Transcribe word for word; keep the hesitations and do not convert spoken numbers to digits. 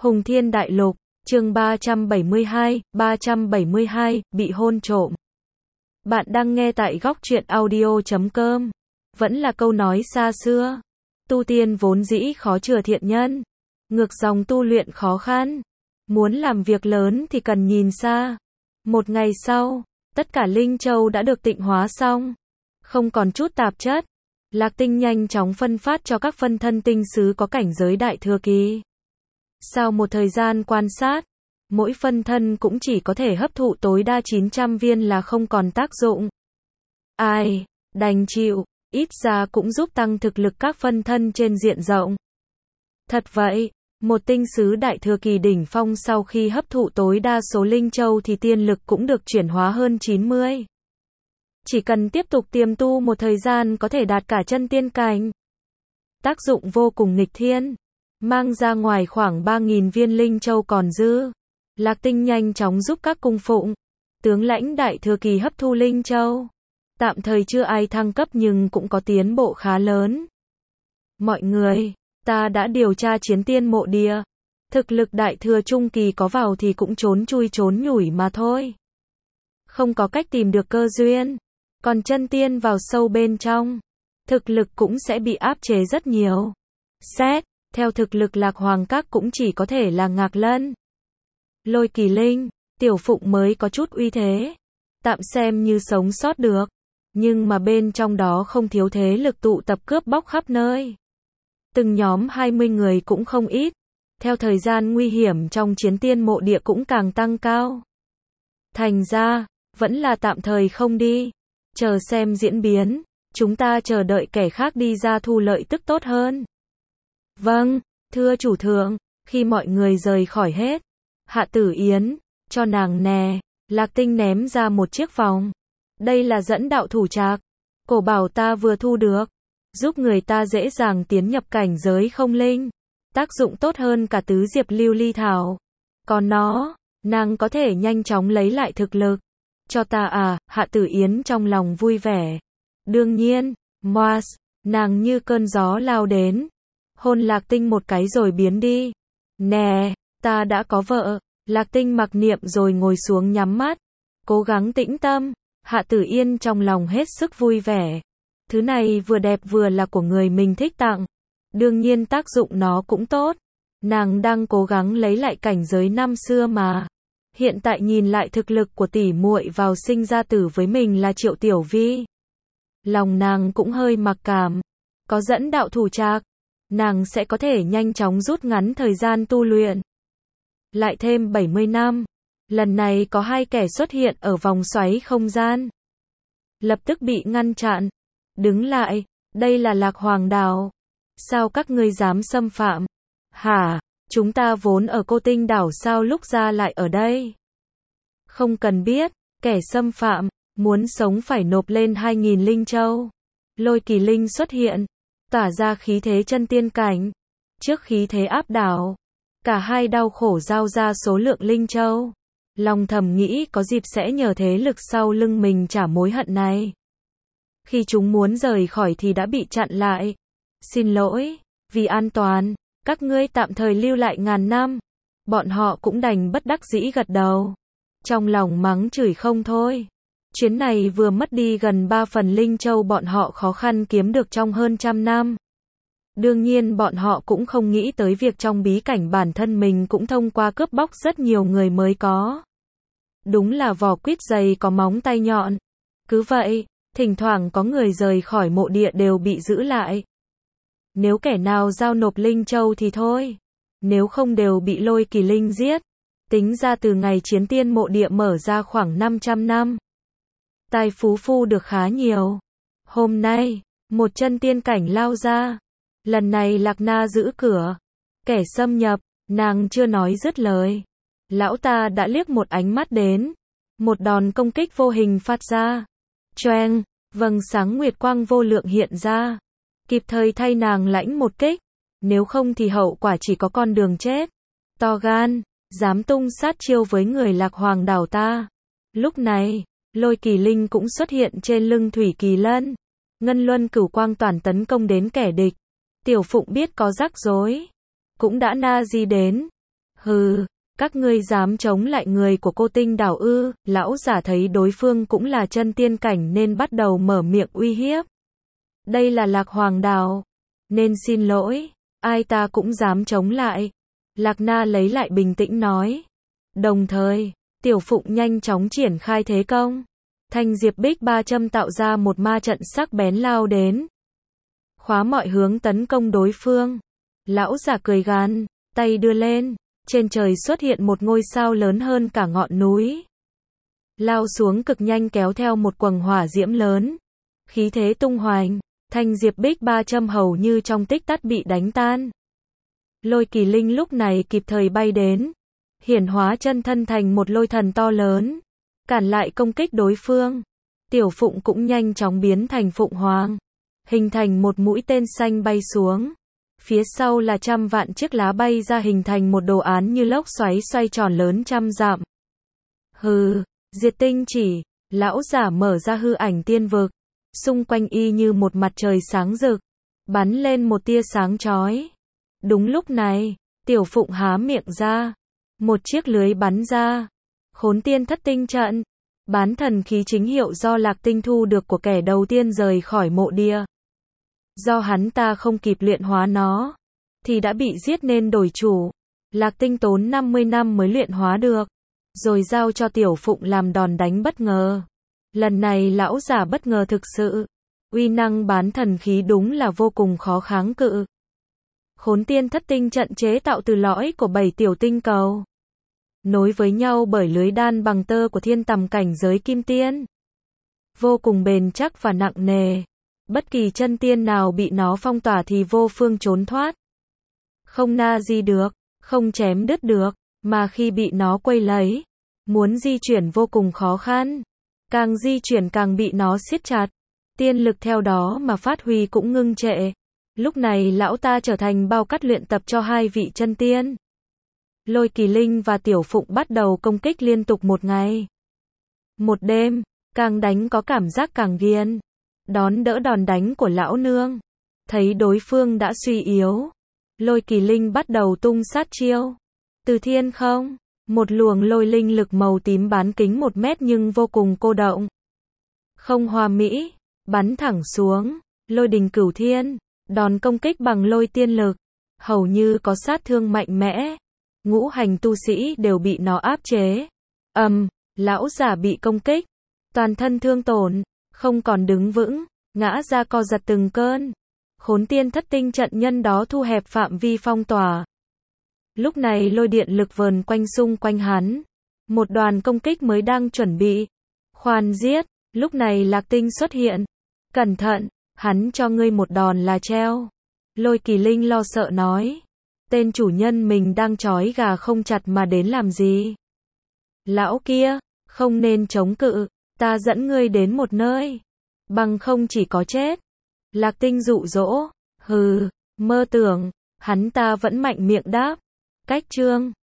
Hùng Thiên Đại Lục, chương ba trăm bảy mươi hai, ba trăm bảy mươi hai, bị hôn trộm. Bạn đang nghe tại góc truyện audio chấm com. Vẫn là câu nói xa xưa. Tu tiên vốn dĩ khó chừa thiện nhân. Ngược dòng tu luyện khó khăn. Muốn làm việc lớn thì cần nhìn xa. Một ngày sau, tất cả linh châu đã được tịnh hóa xong. Không còn chút tạp chất. Lạc Tinh nhanh chóng phân phát cho các phân thân tinh sứ có cảnh giới đại thừa kỳ. Sau một thời gian quan sát, mỗi phân thân cũng chỉ có thể hấp thụ tối đa chín trăm viên là không còn tác dụng. Ai, đành chịu, ít ra cũng giúp tăng thực lực các phân thân trên diện rộng. Thật vậy, một tinh sứ đại thừa kỳ đỉnh phong sau khi hấp thụ tối đa số linh châu thì tiên lực cũng được chuyển hóa hơn chín mươi. Chỉ cần tiếp tục tiềm tu một thời gian có thể đạt cả chân tiên cảnh. Tác dụng vô cùng nghịch thiên. Mang ra ngoài khoảng ba nghìn viên linh châu còn dư. Lạc Tinh nhanh chóng giúp các cung phụng, tướng lãnh đại thừa kỳ hấp thu linh châu. Tạm thời chưa ai thăng cấp nhưng cũng có tiến bộ khá lớn. Mọi người, ta đã điều tra chiến tiên mộ địa. Thực lực đại thừa trung kỳ có vào thì cũng trốn chui trốn nhủi mà thôi. Không có cách tìm được cơ duyên. Còn chân tiên vào sâu bên trong, thực lực cũng sẽ bị áp chế rất nhiều. Xét theo thực lực Lạc Hoàng Các cũng chỉ có thể là Ngạc Lân, Lôi Kỳ Linh, Tiểu Phụng mới có chút uy thế. Tạm xem như sống sót được. Nhưng mà bên trong đó không thiếu thế lực tụ tập cướp bóc khắp nơi. Từng nhóm hai mươi người cũng không ít. Theo thời gian nguy hiểm trong chiến tiên mộ địa cũng càng tăng cao. Thành ra, vẫn là tạm thời không đi. Chờ xem diễn biến. Chúng ta chờ đợi kẻ khác đi ra thu lợi tức tốt hơn. Vâng, thưa chủ thượng, khi mọi người rời khỏi hết, Hạ Tử Yến, cho nàng nè, Lạc Tinh ném ra một chiếc vòng. Đây là dẫn đạo thủ trạc, cổ bảo ta vừa thu được, giúp người ta dễ dàng tiến nhập cảnh giới không linh, tác dụng tốt hơn cả tứ diệp lưu ly thảo. Còn nó, nàng có thể nhanh chóng lấy lại thực lực. Cho ta à, Hạ Tử Yến trong lòng vui vẻ. Đương nhiên, Moas, nàng như cơn gió lao đến. Hôn Lạc Tinh một cái rồi biến đi. Nè, ta đã có vợ. Lạc Tinh mặc niệm rồi ngồi xuống nhắm mắt. Cố gắng tĩnh tâm. Hạ Tử Yên trong lòng hết sức vui vẻ. Thứ này vừa đẹp vừa là của người mình thích tặng. Đương nhiên tác dụng nó cũng tốt. Nàng đang cố gắng lấy lại cảnh giới năm xưa mà. Hiện tại nhìn lại thực lực của tỷ muội vào sinh ra tử với mình là Triệu Tiểu Vi. Lòng nàng cũng hơi mặc cảm. Có dẫn đạo thủ trạc, nàng sẽ có thể nhanh chóng rút ngắn thời gian tu luyện. Lại thêm bảy mươi năm. Lần này có hai kẻ xuất hiện ở vòng xoáy không gian. Lập tức bị ngăn chặn. Đứng lại, đây là Lạc Hoàng đảo. Sao các ngươi dám xâm phạm? Hả, chúng ta vốn ở Cô Tinh đảo sao lúc ra lại ở đây? Không cần biết, kẻ xâm phạm, muốn sống phải nộp lên hai nghìn linh châu. Lôi Kỳ Linh xuất hiện, tỏa ra khí thế chân tiên cảnh. Trước khí thế áp đảo, cả hai đau khổ giao ra số lượng linh châu. Lòng thầm nghĩ có dịp sẽ nhờ thế lực sau lưng mình trả mối hận này. Khi chúng muốn rời khỏi thì đã bị chặn lại. Xin lỗi, vì an toàn, các ngươi tạm thời lưu lại ngàn năm. Bọn họ cũng đành bất đắc dĩ gật đầu. Trong lòng mắng chửi không thôi. Chuyến này vừa mất đi gần ba phần linh châu bọn họ khó khăn kiếm được trong hơn trăm năm. Đương nhiên bọn họ cũng không nghĩ tới việc trong bí cảnh bản thân mình cũng thông qua cướp bóc rất nhiều người mới có. Đúng là vỏ quýt dày có móng tay nhọn. Cứ vậy, thỉnh thoảng có người rời khỏi mộ địa đều bị giữ lại. Nếu kẻ nào giao nộp linh châu thì thôi. Nếu không đều bị Lôi Kỳ Linh giết. Tính ra từ ngày chiến tiên mộ địa mở ra khoảng năm trăm năm. Tài phú phu được khá nhiều. Hôm nay, một chân tiên cảnh lao ra. Lần này Lạc Na giữ cửa. Kẻ xâm nhập, nàng chưa nói dứt lời. Lão ta đã liếc một ánh mắt đến. Một đòn công kích vô hình phát ra. Choeng, vầng sáng nguyệt quang vô lượng hiện ra. Kịp thời thay nàng lãnh một kích. Nếu không thì hậu quả chỉ có con đường chết. To gan, dám tung sát chiêu với người Lạc Hoàng đảo ta. Lúc này, Lôi Kỳ Linh cũng xuất hiện trên lưng Thủy Kỳ Lân. Ngân luân cửu quang toàn tấn công đến kẻ địch. Tiểu Phụng biết có rắc rối, cũng đã na di đến. Hừ, các ngươi dám chống lại người của cô Tinh Đảo ư? Lão giả thấy đối phương cũng là chân tiên cảnh nên bắt đầu mở miệng uy hiếp. Đây là Lạc Hoàng Đảo, nên xin lỗi, ai ta cũng dám chống lại. Lạc Na lấy lại bình tĩnh nói. Đồng thời, Tiểu Phụng nhanh chóng triển khai thế công. Thanh Diệp Bích ba châm tạo ra một ma trận sắc bén lao đến, khóa mọi hướng tấn công đối phương. Lão giả cười gằn, tay đưa lên, trên trời xuất hiện một ngôi sao lớn hơn cả ngọn núi. Lao xuống cực nhanh kéo theo một quầng hỏa diễm lớn. Khí thế tung hoành, Thanh Diệp Bích ba châm hầu như trong tích tắc bị đánh tan. Lôi Kỳ Linh lúc này kịp thời bay đến, hiển hóa chân thân thành một lôi thần to lớn, cản lại công kích đối phương. Tiểu Phụng cũng nhanh chóng biến thành Phụng Hoàng, hình thành một mũi tên xanh bay xuống. Phía sau là trăm vạn chiếc lá bay ra hình thành một đồ án như lốc xoáy xoay tròn lớn trăm dặm. Hừ, Diệt Tinh Chỉ, lão giả mở ra hư ảnh tiên vực, xung quanh y như một mặt trời sáng rực, bắn lên một tia sáng chói. Đúng lúc này, Tiểu Phụng há miệng ra, một chiếc lưới bắn ra. Khốn Tiên Thất Tinh Trận, bán thần khí chính hiệu do Lạc Tinh thu được của kẻ đầu tiên rời khỏi mộ địa. Do hắn ta không kịp luyện hóa nó, thì đã bị giết nên đổi chủ. Lạc Tinh tốn năm mươi năm mới luyện hóa được, rồi giao cho Tiểu Phụng làm đòn đánh bất ngờ. Lần này lão giả bất ngờ thực sự, uy năng bán thần khí đúng là vô cùng khó kháng cự. Khốn Tiên Thất Tinh Trận chế tạo từ lõi của bảy tiểu tinh cầu, nối với nhau bởi lưới đan bằng tơ của thiên tầm cảnh giới kim tiên. Vô cùng bền chắc và nặng nề. Bất kỳ chân tiên nào bị nó phong tỏa thì vô phương trốn thoát. Không na di được, không chém đứt được, mà khi bị nó quây lấy, muốn di chuyển vô cùng khó khăn. Càng di chuyển càng bị nó siết chặt. Tiên lực theo đó mà phát huy cũng ngưng trệ. Lúc này lão ta trở thành bao cát luyện tập cho hai vị chân tiên. Lôi Kỳ Linh và Tiểu Phụng bắt đầu công kích liên tục một ngày, một đêm, càng đánh có cảm giác càng ghiền. Đón đỡ đòn đánh của lão nương, thấy đối phương đã suy yếu, Lôi Kỳ Linh bắt đầu tung sát chiêu. Từ thiên không, một luồng lôi linh lực màu tím bán kính một mét nhưng vô cùng cô động, không hoa mỹ, bắn thẳng xuống. Lôi đình cửu thiên, đòn công kích bằng lôi tiên lực, hầu như có sát thương mạnh mẽ. Ngũ hành tu sĩ đều bị nó áp chế. Ầm, um, lão giả bị công kích, toàn thân thương tổn, không còn đứng vững, ngã ra co giật từng cơn. Khốn Tiên Thất Tinh Trận nhân đó thu hẹp phạm vi phong tỏa. Lúc này lôi điện lực vờn quanh xung quanh hắn. Một đoàn công kích mới đang chuẩn bị. Khoan giết, lúc này Lạc Tinh xuất hiện. Cẩn thận, hắn cho ngươi một đòn là treo. Lôi Kỳ Linh lo sợ nói. Tên chủ nhân mình đang trói gà không chặt mà đến làm gì? Lão kia, không nên chống cự, ta dẫn ngươi đến một nơi, bằng không chỉ có chết. Lạc Tinh dụ dỗ, hừ, mơ tưởng, hắn ta vẫn mạnh miệng đáp. Cách chương